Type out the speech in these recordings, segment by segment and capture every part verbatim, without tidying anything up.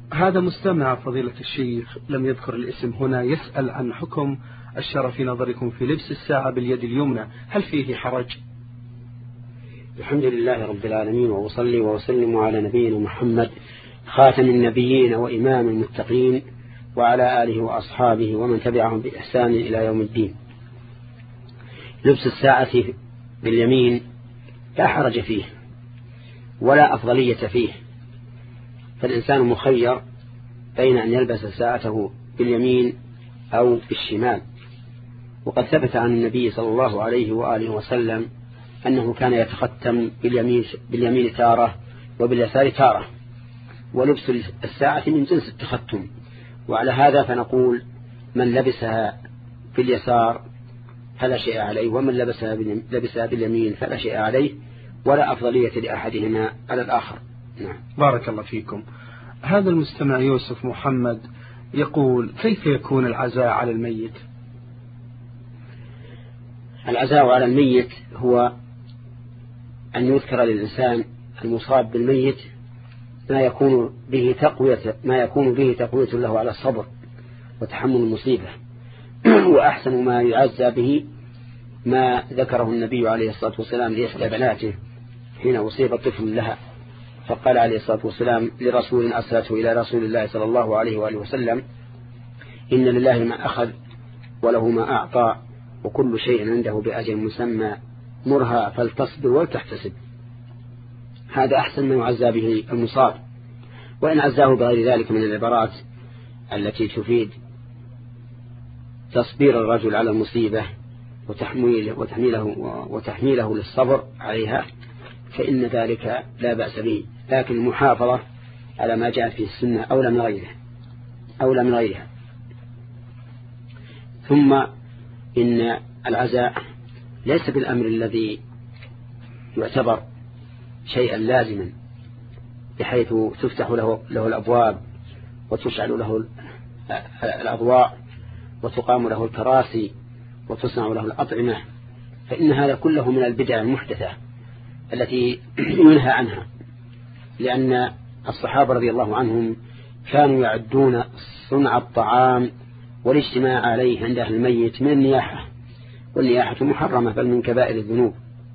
هذا مستمع فضيلة الشيخ لم يذكر الاسم هنا يسأل عن حكم الشرع في نظركم في لبس الساعة باليد اليمنى، هل فيه حرج؟ الحمد لله رب العالمين، وأصلي وأسلم على نبينا محمد خاتم النبيين وإمام المتقين وعلى آله وأصحابه ومن تبعهم بإحسان إلى يوم الدين. لبس الساعة باليمين لا حرج فيه ولا أفضلية فيه، فالإنسان مخير بين أن يلبس ساعته باليمين أو بالشمال. وقد ثبت عن النبي صلى الله عليه وآله وسلم أنه كان يتختم باليمين, باليمين تارة وباليسار تارة، ولبس الساعة من جنس التختم. وعلى هذا فنقول من لبسها باليسار فلا شيء عليه، ومن لبسها لبسها باليمين فلا شيء عليه، ولا أفضلية لأحدهما على الآخر. نعم. بارك الله فيكم. هذا المستمع يوسف محمد يقول: كيف يكون العزاء على الميت؟ العزاء على الميت هو أن يذكر للإنسان المصاب بالميت ما يكون به تقوية ما يكون به تقوية له على الصبر وتحمل المصيبة. وأحسن ما يعزى به ما ذكره النبي عليه الصلاة والسلام لإحدى بناته حين أصيب طفل لها، فقال عليه الصلاة والسلام لرسول أرسلته إلى رسول الله صلى الله عليه وآله وسلم: إن لله ما أخذ وله ما أعطى وكل شيء عنده بأجل مسمى، مرها فلتصبر ولتحتسب. هذا أحسن ما يعزى به المصاب. وإن عزاه بغير ذلك من العبارات التي تفيد تصبير الرجل على المصيبة وتحميله, وتحميله, وتحميله للصبر عليها فإن ذلك لا بأس به، لكن المحافظة على ما جاء في السنة أولى من غيره أولى من غيرها. ثم إن العزاء ليس بالأمر الذي يعتبر شيئا لازما بحيث تفتح له, له الأبواب وتشعل له الأضواء وتقام له الكراسي وتصنع له الأطعمة، فإن هذا كله من البدع المحدثة التي ينهى عنها، لأن الصحابة رضي الله عنهم كانوا يعدون صنع الطعام والاجتماع عليه عند أهل الميت من النياحة، والنياحة محرمة بل من كبائر الذنوب.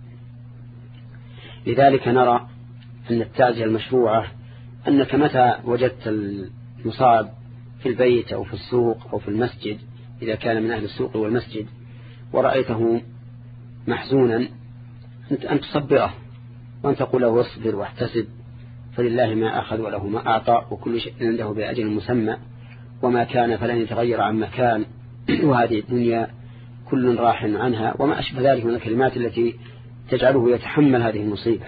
لذلك نرى أن التعزية المشروعة أنك متى وجدت المصاب في البيت أو في السوق أو في المسجد إذا كان من أهل السوق والمسجد ورأيته محزونا أن تصبره وأن تقول له: اصبر واحتسب، فلله ما أخذ وله ما أعطى وكل شيء عنده بأجل مسمى، وما كان فلن يتغير عن مكان، وهذه الدنيا كل راح عنها، وما أشبه ذلك من الكلمات التي تجعله يتحمل هذه المصيبة.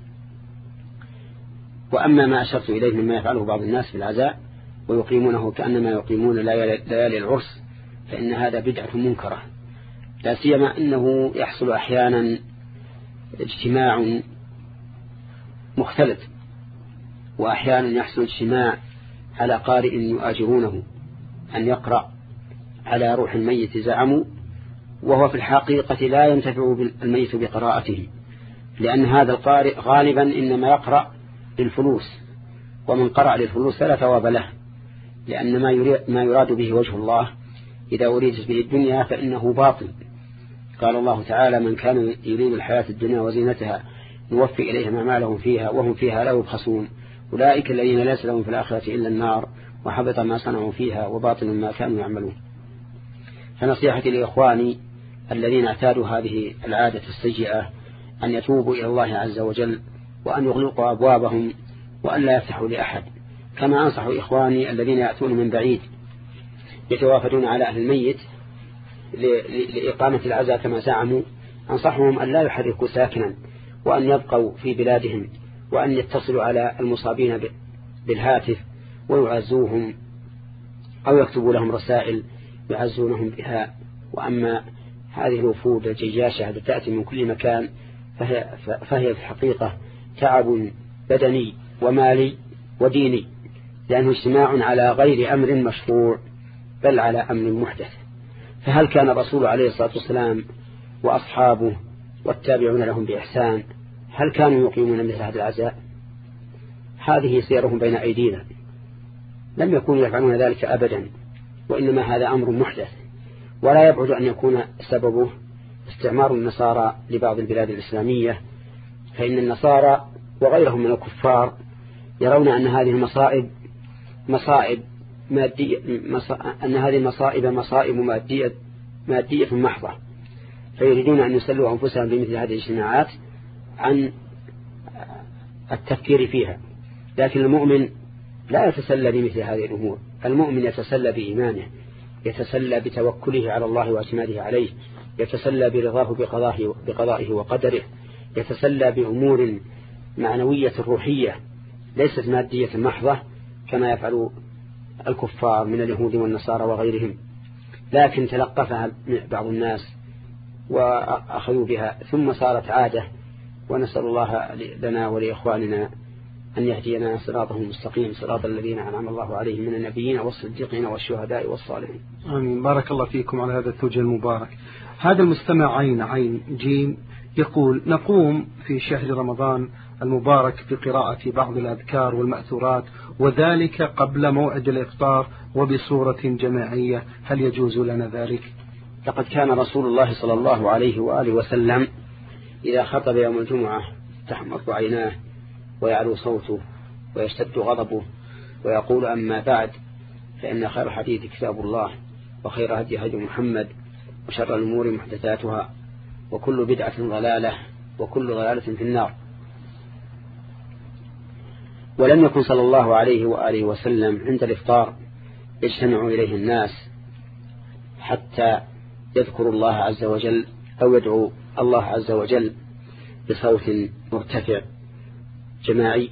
وأما ما أشرت إليه مما يفعله بعض الناس في العزاء ويقيمونه كأنما يقيمون ليالي العرس، فإن هذا بدعة منكرة، لا سيما أنه يحصل أحيانا اجتماع مختلط، وأحيانا يحصل اجتماع على قارئ يؤاجرونه أن يقرأ على روح الميت زعموا، وهو في الحقيقة لا ينتفع الميت بقراءته، لأن هذا القارئ غالبا إنما يقرأ للفلوس، ومن قرأ للفلوس فلا ثواب له، لأن ما يراد به وجه الله إذا أريدت به الدنيا فإنه باطل. قال الله تعالى: من كان يريد الحياة الدنيا وزينتها نوفي إليهم أعمالهم فيها وهم فيها لا يبخسون، أولئك الذين ليس لهم في الآخرة إلا النار وحبط ما صنعوا فيها وباطل ما كانوا يعملون. فنصيحتي لإخواني الذين اعتادوا هذه العادة السيئة أن يتوبوا إلى الله عز وجل، وأن يغلقوا أبوابهم وأن لا يفتحوا لأحد، كما أنصح إخواني الذين يأتون من بعيد يتوافدون على أهل الميت لإقامة العزاء كما زعموا، أنصحهم أن لا يحركوا ساكنا، وأن يبقوا في بلادهم، وأن يتصلوا على المصابين بالهاتف ويعزوهم أو يكتبوا لهم رسائل يعزونهم بها. وأما هذه الوفود الجياشة التي تأتي من كل مكان فهي, فهي في الحقيقة تعب بدني ومالي وديني، لأنه اجتماع على غير أمر مشروع بل على أمر محدث. فهل كان الرسول عليه الصلاة والسلام وأصحابه والتابعون لهم بإحسان هل كانوا يقيمون مثل هذا العزاء؟ هذه سيرهم بين أيدينا، لم يكونوا يفعلون ذلك أبدا، وإنما هذا أمر محدث، ولا يبعد أن يكون سببه استعمار النصارى لبعض البلاد الإسلامية، فإن النصارى وغيرهم من الكفار يرون أن هذه المصائب مصائب مادية، أن هذه المصائب مصائب مادية مادية محضة، فيريدون أن يسلوا أنفسهم بمثل هذه الاجتماعات عن التفكير فيها. لكن المؤمن لا يتسلى بمثل هذه الأمور، المؤمن يتسلى بإيمانه، يتسلى بتوكله على الله واعتماده عليه، يتسلى برضاه بقضائه, بقضائه وقدره، يتسلى بأمور معنوية روحية ليست مادية محضة كما يفعل الكفار من اليهود والنصارى وغيرهم، لكن تلقفها بعض الناس وأخذوا بها ثم صارت عادة. ونسأل الله لنا ولإخواننا أن يهدينا صراطهم المستقيم، صراط الذين أنعم الله عليهم من النبيين والصديقين والشهداء والصالحين. آمين. بارك الله فيكم على هذا التوجيه المبارك. هذا المستمع عين عين جيم يقول: نقوم في شهر رمضان المبارك بقراءة بعض الأذكار والمأثورات، وذلك قبل موعد الإفطار وبصورة جماعية، هل يجوز لنا ذلك؟ لقد كان رسول الله صلى الله عليه وآله وسلم إذا خطب يوم الجمعة تحمر عيناه ويعلو صوته ويشتد غضبه ويقول: أما بعد، فإن خير الحديث كتاب الله، وخير هدي هدي محمد، وشر الأمور محدثاتها، وكل بدعة ضلالة، وكل ضلالة في النار. ولم يكن صلى الله عليه وآله وسلم عند الإفطار يجتمع إليه الناس حتى يذكر الله عز وجل أو يدعو الله عز وجل بصوت مرتفع جماعي،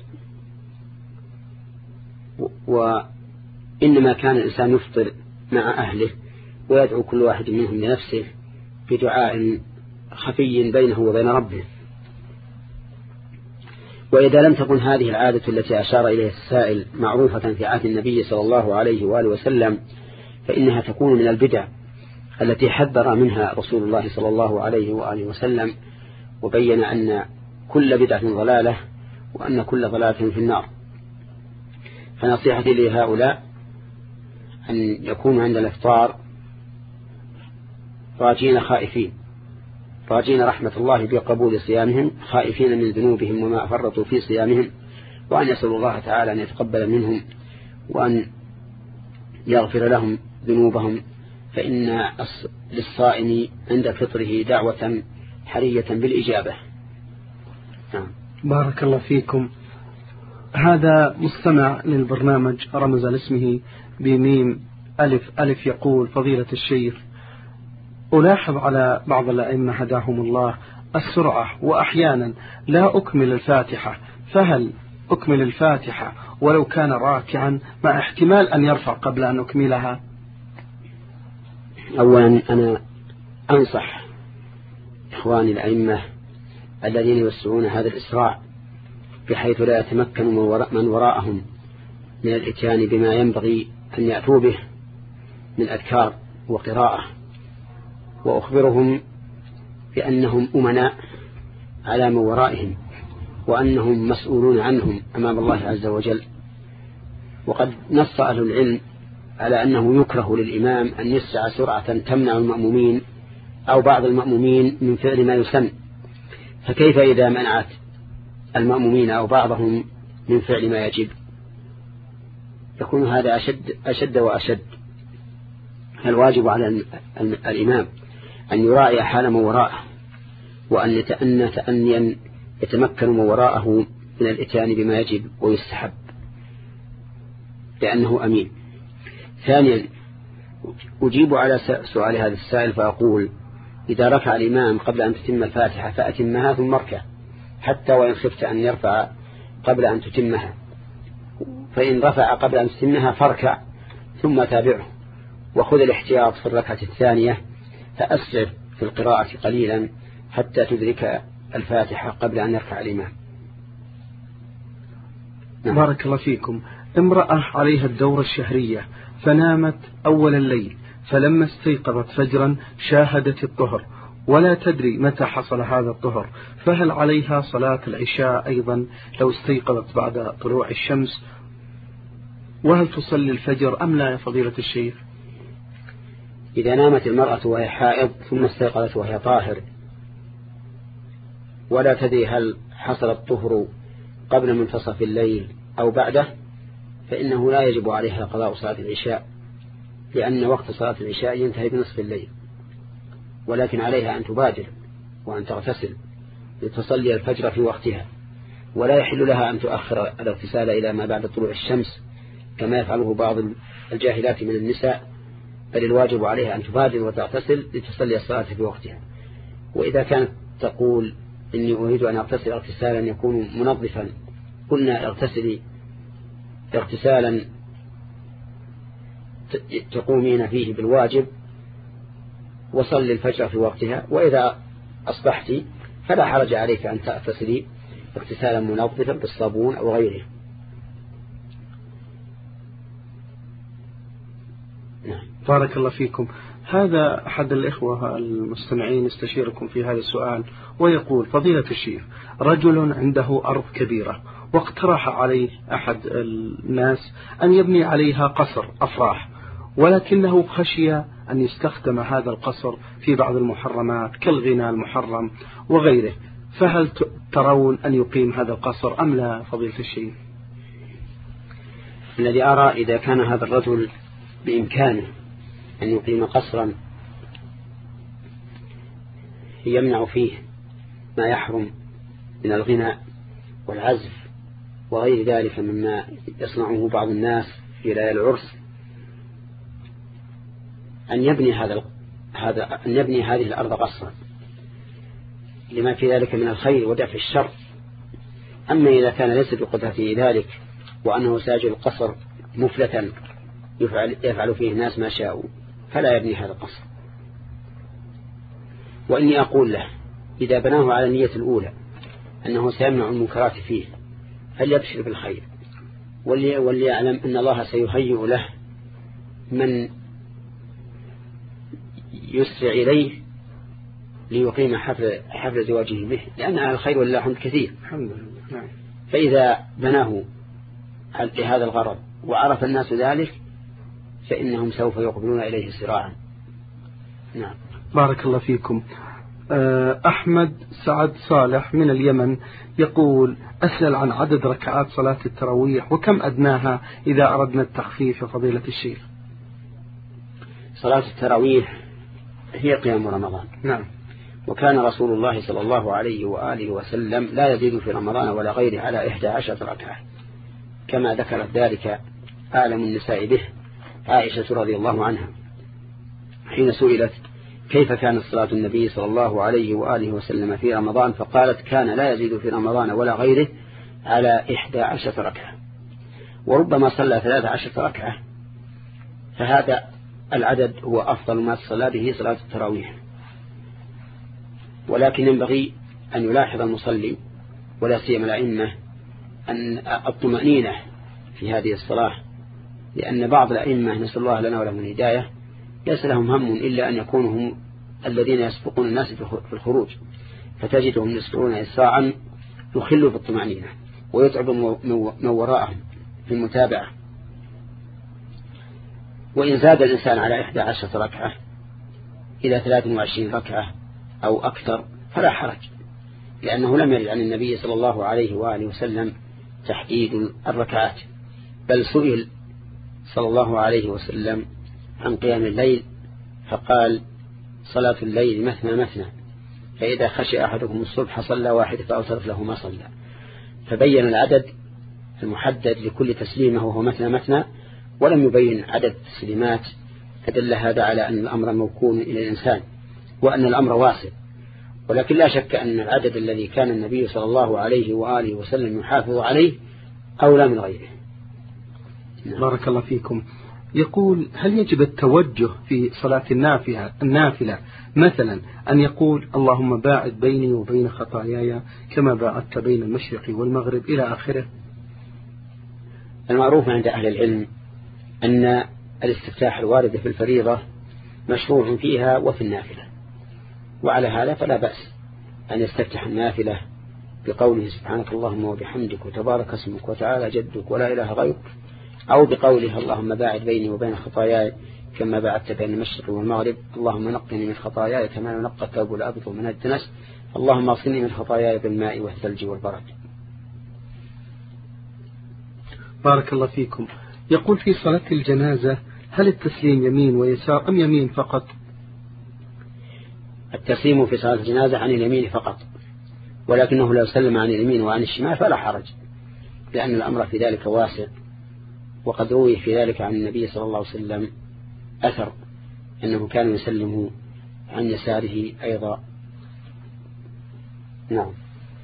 وإنما كان الإنسان يفطر مع أهله ويدعو كل واحد منهم لنفسه بدعاء خفي بينه وبين ربه. وإذا لم تكن هذه العادة التي أشار إليها السائل معروفة في عهد النبي صلى الله عليه وآله وسلم، فإنها تكون من البدع التي حذر منها رسول الله صلى الله عليه وآله وسلم، وبين أن كل بدعة ضلالة، وأن كل ضلالة في النار. فنصيحتي لهؤلاء أن يكونوا عند الإفطار راجين خائفين، راجين رحمة الله بقبول صيامهم، خائفين من ذنوبهم وما فرطوا في صيامهم، وأن يسألوا الله تعالى أن يتقبل منهم وأن يغفر لهم ذنوبهم، فإن للصائم عند فطره دعوة حرية بالإجابة. نعم. بارك الله فيكم. هذا مستمع للبرنامج رمز لاسمه بميم ألف ألف يقول: فضيلة الشيخ، ألاحظ على بعض الأئمة هداهم الله السرعة، وأحيانا لا أكمل الفاتحة، فهل أكمل الفاتحة ولو كان راكعا مع احتمال أن يرفع قبل أن أكملها؟ أولا أنا أنصح إخواني الأئمة الذين يوسعون هذا الإسراع بحيث لا يتمكن من وراءهم من الإتيان بما ينبغي أن يأتوا به من أذكار وقراءة، وأخبرهم بأنهم أمناء على من ورائهم، وأنهم مسؤولون عنهم أمام الله عز وجل. وقد نص أهل العلم على أنه يكره للإمام أن يسرع سرعة تمنع المأمومين أو بعض المأمومين من فعل ما يسن، فكيف إذا منعت المأمومين أو بعضهم من فعل ما يجب؟ يكون هذا أشد, أشد وأشد. الواجب على الإمام أن يراعي حال من وراءه، وأن يتأنى تأنيا يتمكن من وراءه من الإتيان بما يجب ويستحب لأنه أمين. ثانيا، أجيب على سؤال هذا السائل فأقول: إذا رفع الإمام قبل أن تتم الفاتحة فأتمها ثم اركع، حتى وإن خفت أن يرفع قبل أن تتمها، فإن رفع قبل أن تتمها فاركع ثم تابعه، وخذ الاحتياط في الركعة الثانية، فأسرع في القراءة قليلا حتى تدرك الفاتحة قبل أن يرفع الإمام. نعم. بارك الله فيكم. امرأة عليها الدورة الشهرية فنامت أول الليل، فلما استيقظت فجرا شاهدت الطهر ولا تدري متى حصل هذا الطهر، فهل عليها صلاة العشاء أيضا لو استيقظت بعد طلوع الشمس؟ وهل تصلي الفجر أم لا يا فضيلة الشيخ؟ إذا نامت المرأة وهي حائض ثم استيقظت وهي طاهر ولا تدري هل حصل الطهر قبل منتصف الليل أو بعده، فإنه لا يجب عليها قضاء صلاة العشاء، لأن وقت صلاة العشاء ينتهي بنصف الليل، ولكن عليها أن تبادر وأن تغتسل لتصلي الفجر في وقتها، ولا يحل لها أن تؤخر الاغتسال إلى ما بعد طلوع الشمس كما يفعله بعض الجاهلات من النساء، بل الواجب عليها أن تبادر وتغتسل لتصلي الصلاة في وقتها. وإذا كانت تقول إني أريد أن أغتسل اغتسالا يكون منظفا، قلنا اغتسلي اغتسالا تقومين فيه بالواجب وصلي الفجر في وقتها، وإذا أصبحت فلا حرج عليك أن تغتسلي اغتسالا منظفا بالصابون أو غيره. نعم. بارك الله فيكم. هذا أحد الإخوة المستمعين يستشيركم في هذا السؤال ويقول: فضيلة الشيخ، رجل عنده أرض كبيرة واقترح عليه أحد الناس أن يبني عليها قصر أفراح، ولكنه خشي أن يستخدم هذا القصر في بعض المحرمات كالغناء المحرم وغيره، فهل ترون أن يقيم هذا القصر أم لا فضيلة الشيخ؟ الذي أرى إذا كان هذا الرجل بإمكانه أن يقيم قصرا يمنع فيه ما يحرم من الغناء والعزف وغير ذلك مما يصنعه بعض الناس في ليالي العرس، أن يبني هذا هذا أن يبني هذه الأرض قصرا لما في ذلك من الخير ودفع الشر. أما إذا كان ليس بقدرته ذلك وأنه ساجل القصر مفلتا يفعل, يفعل فيه الناس ما شاءوا، فلا يبني هذا القصر. وإني أقول له إذا بناه على النية الأولى أنه سيمنع المنكرات فيه فليبشر بالخير، وليعلم أن الله سيهيئ له من يسرع إليه ليقيم حفل, حفل زواجه به، لأن على الخير والله حمد كثير. فإذا بناه لهذا الغرض وعرف الناس ذلك فإنهم سوف يقبلون إليه سراعا. نعم. بارك الله فيكم. أحمد سعد صالح من اليمن يقول: أسأل عن عدد ركعات صلاة التراويح وكم أدناها إذا أردنا التخفيف فضيلة الشيخ؟ صلاة التراويح هي قيام رمضان. نعم. وكان رسول الله صلى الله عليه وآله وسلم لا يزيد في رمضان ولا غيره على إحدى عشرة ركعة، كما ذكرت ذلك أعلم النساء به عائشة رضي الله عنها حين سئلت كيف كانت صلاة النبي صلى الله عليه وآله وسلم في رمضان، فقالت: كان لا يزيد في رمضان ولا غيره على إحدى عشرة ركعة، وربما صلى ثلاث عشرة ركعة، فهذا العدد هو أفضل ما تصلى به صلاة التراويح. ولكن ينبغي أن يلاحظ المصلي ولا سيما الأئمة أن الطمأنينة في هذه الصلاة، لأن بعض الأئمة نسأل الله لنا ولهم الهداية ليس لهم هم إلا أن يكونوا هم الذين يسبقون الناس في الخروج، فتجدهم يسرعون إسراعا يخلوا بالطمأنينة ويتعب من وراءهم في المتابعة. وإن زاد الإنسان على إحدى عشرة ركعة إلى ثلاث وعشرين ركعة أو أكثر فلا حرج، لأنه لم يرد عن النبي صلى الله عليه وآله وسلم تحديد الركعات، بل سئل صلى الله عليه وسلم عن قيام الليل فقال: صلاة الليل مثنى مثنى، فإذا خشي أحدكم الصبح صلى واحد فأوترت له ما صلى، فبين العدد المحدد لكل تسليمة وهو مثنى مثنى، ولم يبين عدد التسليمات، فدل هذا على أن الأمر موكول إلى الإنسان وأن الأمر واسع. ولكن لا شك أن العدد الذي كان النبي صلى الله عليه وآله وسلم يحافظ عليه أولى من غيره. بارك الله فيكم. يقول: هل يجب التوجه في صلاة النافلة النافلة مثلا أن يقول: اللهم باعد بيني وبين خطاياي كما باعدت بين المشرق والمغرب إلى آخره؟ المعروف عند أهل العلم أن الاستفتاح الوارد في الفريضة مشروع فيها وفي النافلة، وعلى هذا فلا بأس أن يستفتح النافلة بقوله: سبحانك اللهم وبحمدك وتبارك اسمك وتعالى جدك ولا إله غيرك أو بقوله اللهم باعد بيني وبين خطاياي كما باعدت بين المشرق والمغرب، اللهم نقني من خطاياي كما ينقى الثوب الأبيض من الدنس، اللهم اغسلني من خطاياي بالماء والثلج والبرد. بارك الله فيكم. يقول في صلاة الجنازة هل التسليم يمين ويسار أم يمين فقط؟ التسليم في صلاة الجنازة عن اليمين فقط، ولكنه لو سلم عن اليمين وعن الشمال فلا حرج، لأن الأمر في ذلك واسع، وقد روي في ذلك عن النبي صلى الله عليه وسلم أثر أنه كان يسلم عن يساره أيضا. نعم.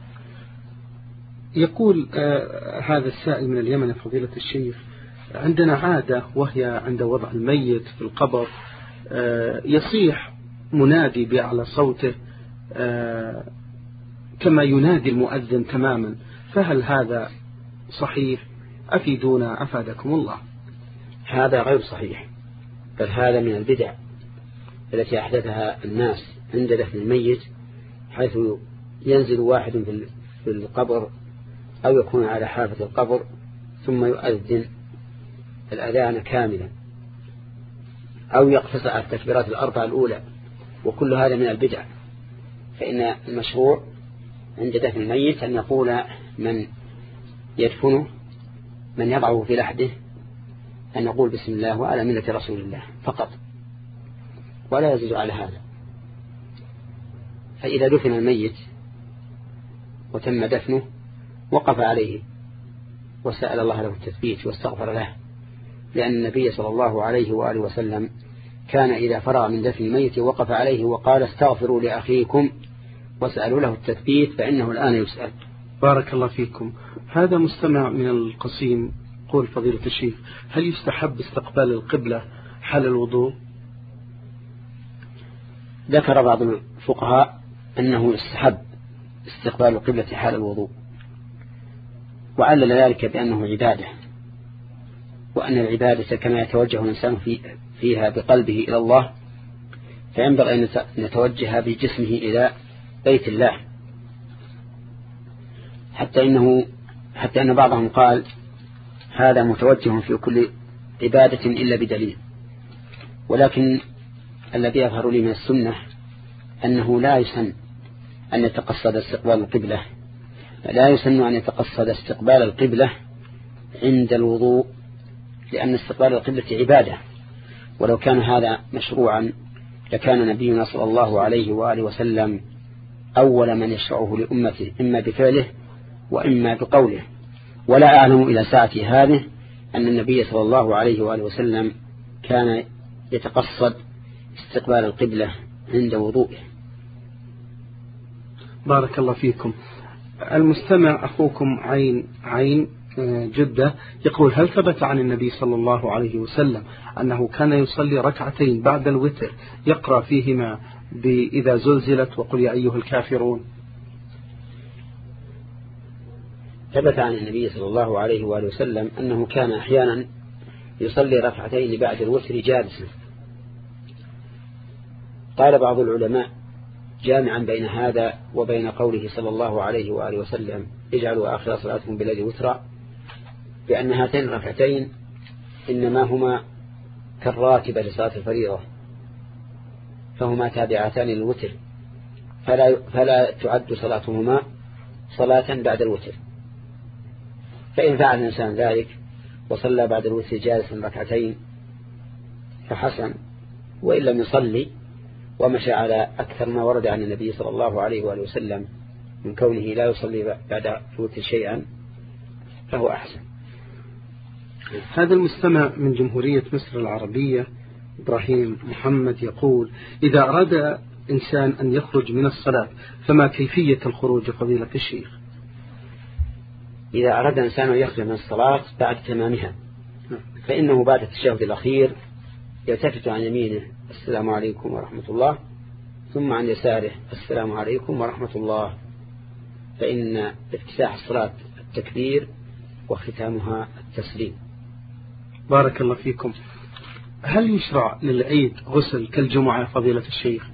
يقول آه هذا السائل من اليمن فضيلة الشيخ، عندنا عادة وهي عند وضع الميت في القبر آه يصيح منادي بأعلى صوته آه كما ينادي المؤذن تماما، فهل هذا صحيح؟ أفيدونا أفادكم الله. هذا غير صحيح، بل هذا من البدع التي أحدثها الناس عند دفن الميت، حيث ينزل واحد في القبر أو يكون على حافة القبر ثم يؤذن الأذان كاملا، أو يقتصر على التكبيرات الأربعة الأولى، وكل هذا من البدع. فإن المشروع عند دفن الميت أن يقول من يدفنه من يضعه في لحده أن يقول بسم الله وعلى ملة رسول الله فقط، ولا يزيد على هذا. فإذا دفن الميت وتم دفنه وقف عليه وسأل الله له التثبيت واستغفر له، لأن النبي صلى الله عليه وآله وسلم كان إذا فرغ من دفن الميت وقف عليه وقال استغفروا لأخيكم وسألوا له التثبيت فإنه الآن يسأل. بارك الله فيكم. هذا مستمع من القصيم قول فضيلة الشيخ، هل يستحب استقبال القبلة حال الوضوء؟ ذكر بعض الفقهاء أنه يستحب استقبال القبلة حال الوضوء، وعلل ذلك بأنه عبادة، وأن العبادة كما يتوجه الإنسان في فيها بقلبه إلى الله، فينبغي أن نتوجه بجسمه إلى بيت الله، حتى إنه حتى أن بعضهم قال هذا متوجه في كل عبادة إلا بدليل. ولكن الذي يظهر لي من السنة أنه لا يسن أن يتقصد استقبال القبلة، لا يسن أن يتقصد استقبال القبلة عند الوضوء، لأن استقبال القبلة عبادة، ولو كان هذا مشروعا لكان نبينا صلى الله عليه وآله وسلم أول من يشرعه لأمته إما بفعله وإما بقوله. ولا أعلم إلى ساعة هذه أن النبي صلى الله عليه وآله وسلم كان يتقصد استقبال القبلة عند وضوءه. بارك الله فيكم. المستمع أخوكم عين عين جدة يقول هل ثبت عن النبي صلى الله عليه وسلم أنه كان يصلي ركعتين بعد الوتر يقرأ فيهما بإذا زلزلت وقل يا أيها الكافرون؟ ثبت عن النبي صلى الله عليه وآله وسلم أنه كان أحيانا يصلي ركعتين بعد الوتر جالسا. قال بعض العلماء جامعا بين هذا وبين قوله صلى الله عليه وآله وسلم اجعلوا آخر صلاتكم بالليل وترا، بأن هاتين الركعتين إنما هما كالراتبة لصلاة الفريضة، فهما تابعتان للوتر، فلا, فلا تعد صلاتهما صلاة بعد الوتر. فإن فعل الإنسان ذلك وصلى بعد الوتر جالسا ركعتين فحسن، وإن لم يصلي ومشى على أكثر ما ورد عن النبي صلى الله عليه وآله وسلم من كونه لا يصلي بعد الوتر شيئا فهو أحسن. هذا المستمع من جمهورية مصر العربية إبراهيم محمد يقول إذا أراد إنسان أن يخرج من الصلاة فما كيفية الخروج فضيلة الشيخ؟ إذا أراد إنسان أن يخرج من الصلاة بعد تمامها فإنه بعد التشهد الأخير يلتفت عن يمينه السلام عليكم ورحمة الله، ثم عن يساره السلام عليكم ورحمة الله، فإن افتتاح الصلاة التكبير وختامها التسليم. بارك الله فيكم. هل يشرع للعيد غسل كالجمعة فضيلة الشيخ؟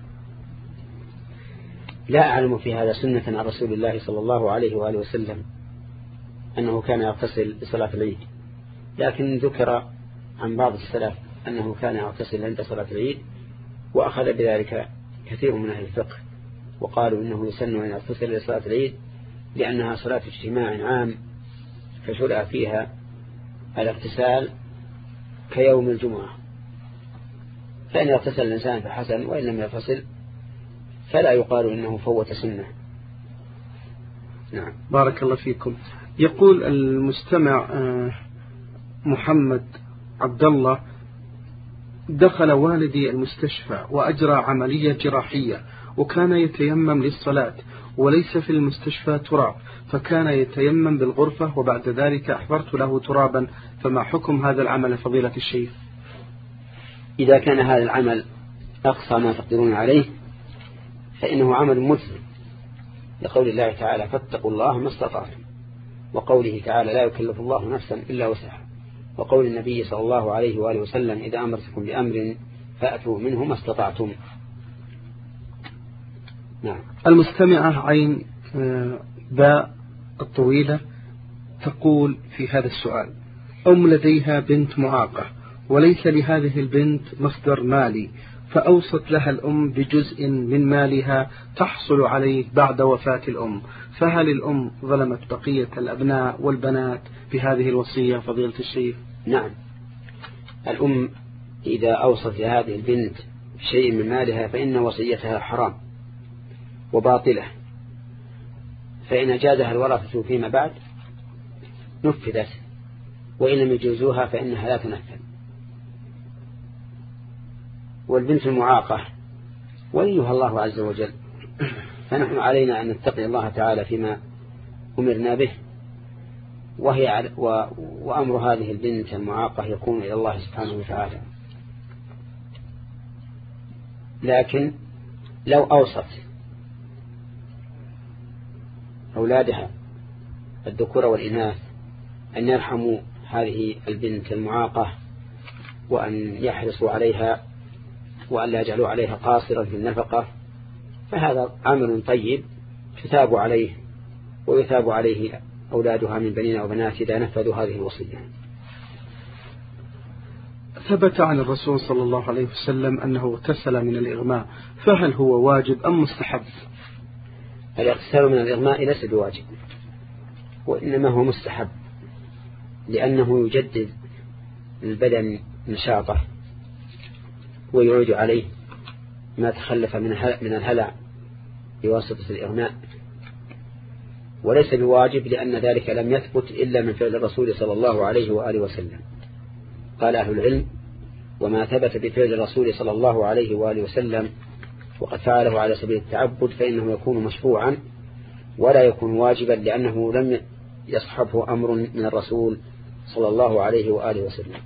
لا أعلم في هذا سنة عن رسول الله صلى الله عليه وآله وسلم أنه كان يغتسل لصلاة العيد، لكن ذكر عن بعض السلف أنه كان يغتسل عند صلاة العيد، وأخذ بذلك كثير من أهل الفقه، وقالوا إنه يسن أن يغتسل لصلاة العيد لأنها صلاة اجتماع عام فشرع فيها الاغتسال كيوم الجمعة، فإن يغتسل الإنسان فحسن، وإن لم يغتسل فلا يقال إنه فوت سنة. نعم. بارك الله فيكم. يقول المستمع محمد عبد الله: دخل والدي المستشفى وأجرى عملية جراحية، وكان يتيمم للصلاة وليس في المستشفى تراب، فكان يتيمم بالغرفة، وبعد ذلك أحضرت له ترابا، فما حكم هذا العمل فضيلة الشيخ؟ إذا كان هذا العمل أقصى ما تقدرون عليه فإنه عمل مجزي، لقول الله تعالى: فاتقوا الله ما استطعتم، وقوله تعالى: لا يكلف الله نفسا إلا وسعها، وقول النبي صلى الله عليه وآله وسلم: إذا أمرتكم بأمر فأتوا منه ما استطعتم. نعم. المستمعة عين باء الطويلة تقول في هذا السؤال: أم لديها بنت معاقة وليس لهذه البنت مصدر مالي، فأوصت لها الأم بجزء من مالها تحصل عليه بعد وفاة الأم، فهل الأم ظلمت بقية الأبناء والبنات بهذه الوصية فضيلة الشيخ؟ نعم، الأم إذا أوصت لهذه البنت بشيء من مالها فإن وصيتها حرام وباطلة، فإن جازها الورثة فيما بعد نفذت، وإن لم يجوزوها فإنها لا تنفذ. والبنت المعاقة وليها الله عز وجل، فنحن علينا أن نتقي الله تعالى فيما أمرنا به، وهي و... وأمر هذه البنت المعاقة يكون إلى الله سبحانه وتعالى. لكن لو أوصت أولادها الذكور والإناث أن يرحموا هذه البنت المعاقة وأن يحرصوا عليها وأن لا يجعلوا عليها قاصرا في النفقة، فهذا عمل طيب تثاب عليه ويثاب عليه أولادها من بنين وبنات إذا نفذوا هذه الوصية. ثبت عن الرسول صلى الله عليه وسلم أنه اغتسل من الإغماء، فهل هو واجب أم مستحب؟ الاغتسال من الإغماء ليس بواجب، وإنما هو مستحب، لأنه يجدد البدن نشاطه ويعود عليه ما تخلف من الهلع بواسطة الإغماء، وليس بواجب لأن ذلك لم يثبت إلا من فعل الرسول صلى الله عليه وآله وسلم. قال أهل العلم: وما ثبت بفعل الرسول صلى الله عليه وآله وسلم وقد فعله على سبيل التعبد فإنه يكون مشروعا ولا يكون واجبا، لأنه لم يصحبه أمر من الرسول صلى الله عليه وآله وسلم.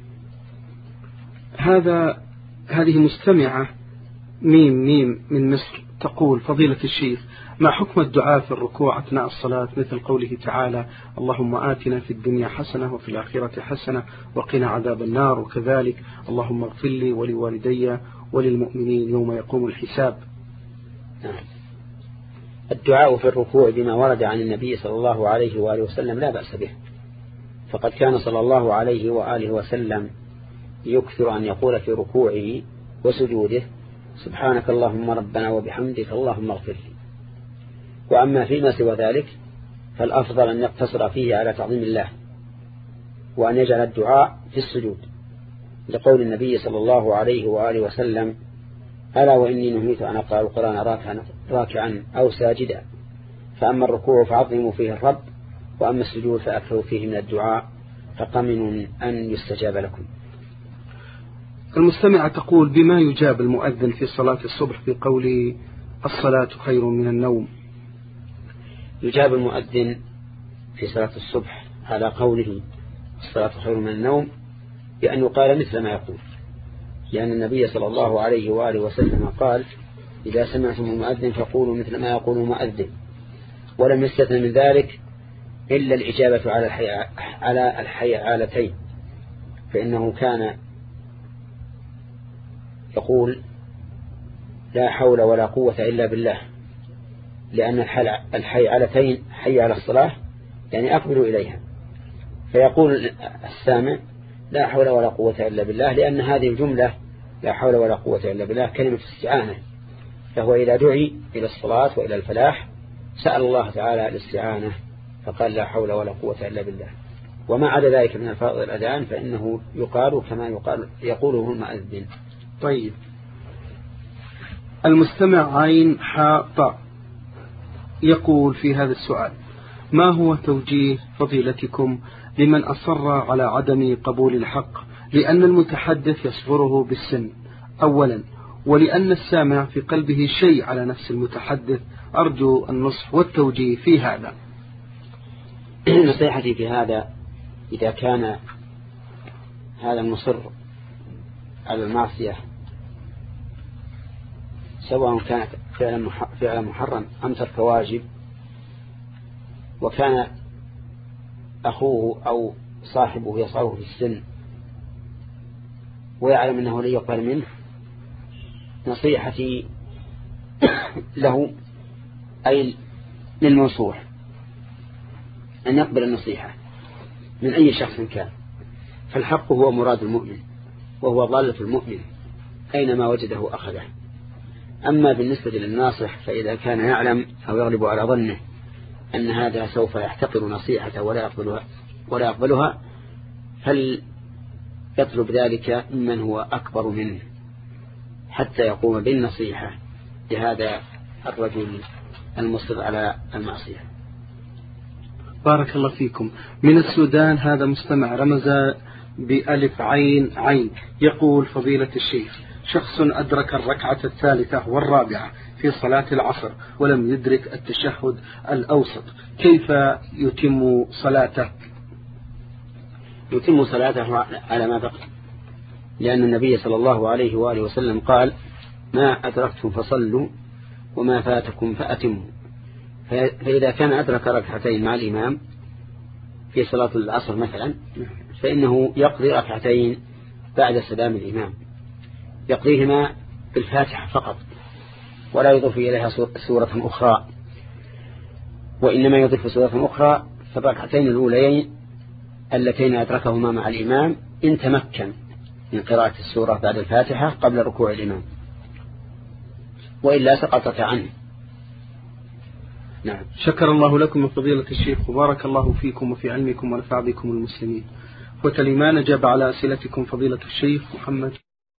هذا هذه مستمعة ميم ميم من مصر تقول: فضيلة الشيخ، ما حكم الدعاء في الركوع أثناء الصلاة مثل قوله تعالى: اللهم آتنا في الدنيا حسنة وفي الآخرة حسنة وقنا عذاب النار، وكذلك اللهم اغفر لي ولوالدي وللمؤمنين يوم يقوم الحساب؟ نعم. الدعاء في الركوع بما ورد عن النبي صلى الله عليه وآله وسلم لا بأس به، فقد كان صلى الله عليه وآله وسلم يكثر أن يقول في ركوعه وسجوده: سبحانك اللهم ربنا وبحمدك اللهم اغفر لي. وأما فيما سوى ذلك فالأفضل أن يقتصر فيه على تعظيم الله، وأن يجعل الدعاء في السجود، لقول النبي صلى الله عليه وآله وسلم: ألا وإني نهيت أن أقرأ القرآن راكعا أو ساجدا، فأما الركوع فعظموا فيه الرب، وأما السجود فأكثروا فيه من الدعاء، فقمن أن يستجاب لكم. المستمعة تقول: بما يجاب المؤذن في صلاة الصبح في قوله الصلاة خير من النوم؟ يجاب المؤذن في صلاة الصبح على قوله الصلاة خير من النوم بأن يقال مثل ما يقول، لأن النبي صلى الله عليه وآله وسلم قال: إذا سمعتم المؤذن فقولوا مثل ما يقول المؤذن، ولم يستثن من ذلك إلا الإجابة على الحي على الحيعالتين، فإنه كان يقول: لا حول ولا قوة إلا بالله، لأن الحيعلتين حي على الصلاة يعني أقبلوا إليها، فيقول السامع لا حول ولا قوة إلا بالله، لأن هذه الجملة لا حول ولا قوة إلا بالله كلمة استعانة، فهو إذا دعي إلى الصلاة وإلى الفلاح سأل الله تعالى الاستعانة فقال لا حول ولا قوة إلا بالله. وما عدا ذلك من الفاظ الأذان فإنه يقال كما يقال يقوله المؤذن. طيب، المستمع عين حاء طاء يقول في هذا السؤال: ما هو توجيه فضيلتكم لمن أصر على عدم قبول الحق لأن المتحدث يصبره بالسن أولا، ولأن السامع في قلبه شيء على نفس المتحدث؟ أرجو النصح والتوجيه في هذا. نصيحتي في هذا: إذا كان هذا المصر على المعصية سواء كانت فعلا محرم أم ترك واجب، وكان أخوه أو صاحبه يصعه في السن ويعلم أنه لن يقبل منه، نصيحتي له أي للمنصوح أن يقبل النصيحة من أي شخص كان، فالحق هو مراد المؤمن وهو ضالة المؤمن أينما وجده أخذه. أما بالنسبة للناصح فإذا كان يعلم أو يغلب على ظنه أن هذا سوف يحتقر نصيحته ولا يقبلها ولا يقبلها فليطلب ذلك ممن هو أكبر منه حتى يقوم بالنصيحة لهذا الرجل المصر على المعصية. بارك الله فيكم. من السودان هذا مستمع رمز بألف عين عين يقول: فضيلة الشيخ، شخص أدرك الركعة الثالثة والرابعة في صلاة العصر ولم يدرك التشهد الأوسط، كيف يتم صلاته؟ يتم صلاته على ما بقي، لأن النبي صلى الله عليه وآله وسلم قال: ما أدركتم فصلوا وما فاتكم فأتموا. فإذا كان أدرك ركعتين مع الإمام في صلاة العصر مثلا فإنه يقضي ركعتين بعد سلام الإمام، يقضيهما بالفاتحة فقط ولا يضيف إليها سورة أخرى، وإنما يضيف سورة أخرى فالركعتين الأوليين اللتين أدركهما مع الإمام إن تمكن من قراءة السورة بعد الفاتحة قبل ركوع الإمام، وإلا سقطت عنه. نعم. شكر الله لكم من فضيلة الشيخ وبارك الله فيكم وفي علمكم ونفع بكم المسلمين. وتلمان أجاب على أسئلتكم فضيلة الشيخ محمد